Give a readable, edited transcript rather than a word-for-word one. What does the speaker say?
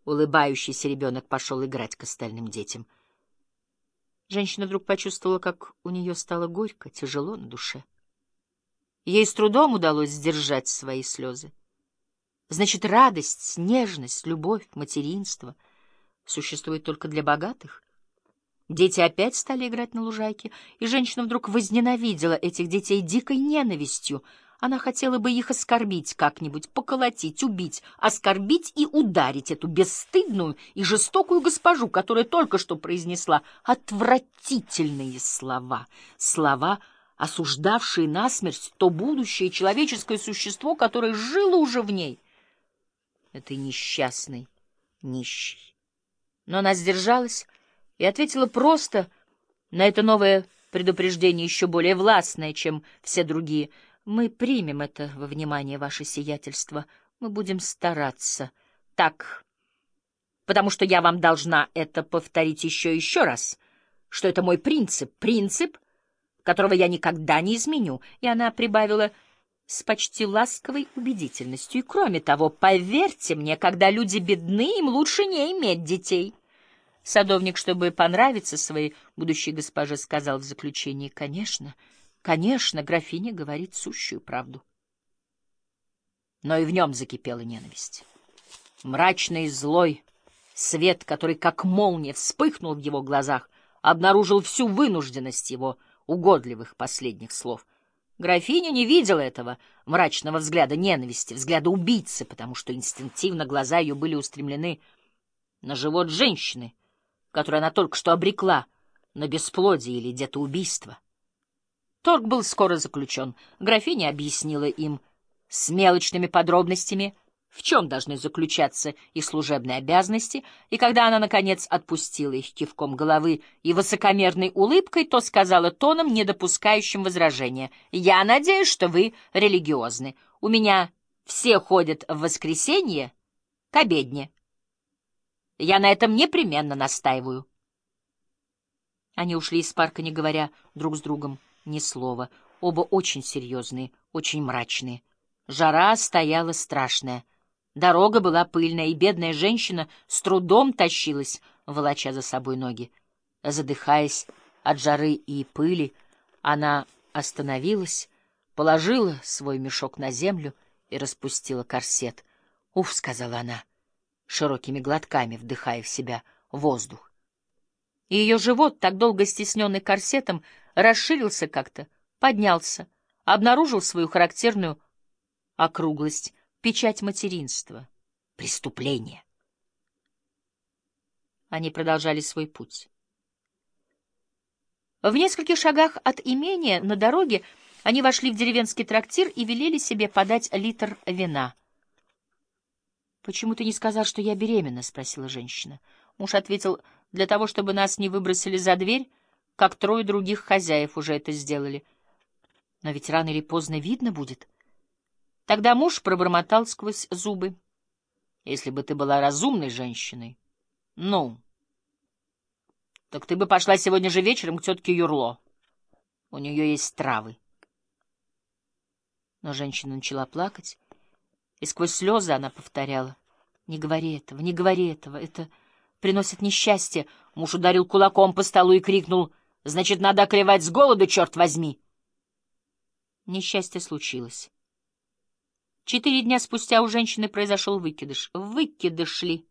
Улыбающийся ребенок пошел играть к остальным детям. Женщина вдруг почувствовала, как у нее стало горько, тяжело на душе. Ей с трудом удалось сдержать свои слезы. Значит, радость, нежность, любовь, материнство существует только для богатых? Дети опять стали играть на лужайке, и женщина вдруг возненавидела этих детей дикой ненавистью. Она хотела бы их оскорбить как-нибудь, поколотить, убить, оскорбить и ударить эту бесстыдную и жестокую госпожу, которая только что произнесла отвратительные слова, слова, осуждавшие насмерть то будущее человеческое существо, которое жило уже в ней, этой несчастной, нищей. Но она сдержалась и ответила просто на это новое предупреждение, еще более властное, чем все другие. «Мы примем это во внимание, ваше сиятельство. Мы будем стараться. Так, потому что я вам должна это повторить еще и еще раз, что это мой принцип, которого я никогда не изменю». И она прибавила с почти ласковой убедительностью. «И кроме того, поверьте мне, когда люди бедны, им лучше не иметь детей». Садовник, чтобы понравиться своей будущей госпоже, сказал в заключении: «Конечно, конечно, графиня говорит сущую правду». Но и в нем закипела ненависть. Мрачный и злой свет, который как молния вспыхнул в его глазах, обнаружил всю вынужденность его угодливых последних слов. Графиня не видела этого мрачного взгляда ненависти, взгляда убийцы, потому что инстинктивно глаза ее были устремлены на живот женщины, которую она только что обрекла на бесплодие или где-то убийство. Торг был скоро заключен. Графиня объяснила им с мелочными подробностями, в чем должны заключаться их служебные обязанности, и когда она, наконец, отпустила их кивком головы и высокомерной улыбкой, то сказала тоном, не допускающим возражения: «Я надеюсь, что вы религиозны. У меня все ходят в воскресенье к обедне. Я на этом непременно настаиваю». Они ушли из парка, не говоря друг с другом ни слова. Оба очень серьезные, очень мрачные. Жара стояла страшная. Дорога была пыльная, и бедная женщина с трудом тащилась, волоча за собой ноги. Задыхаясь от жары и пыли, она остановилась, положила свой мешок на землю и распустила корсет. «Уф», — сказала она, широкими глотками вдыхая в себя воздух. И ее живот, так долго стесненный корсетом, расширился как-то, поднялся, обнаружил свою характерную округлость, печать материнства, преступление. Они продолжали свой путь. В нескольких шагах от имения на дороге они вошли в деревенский трактир и велели себе подать литр вина. «Почему ты не сказал, что я беременна?» — спросила женщина. Муж ответил: «Для того, чтобы нас не выбросили за дверь, как 3 других хозяев уже это сделали. Но ведь рано или поздно видно будет». Тогда муж пробормотал сквозь зубы: «Если бы ты была разумной женщиной, ну, так ты бы пошла сегодня же вечером к тетке Юрло. У нее есть травы». Но женщина начала плакать, и сквозь слезы она повторяла: «Не говори этого, не говори этого, это приносит несчастье». Муж ударил кулаком по столу и крикнул: «Значит, надо оклевать с голоду, черт возьми!» Несчастье случилось. 4 дня спустя у женщины произошел выкидыш. Выкидыш ли?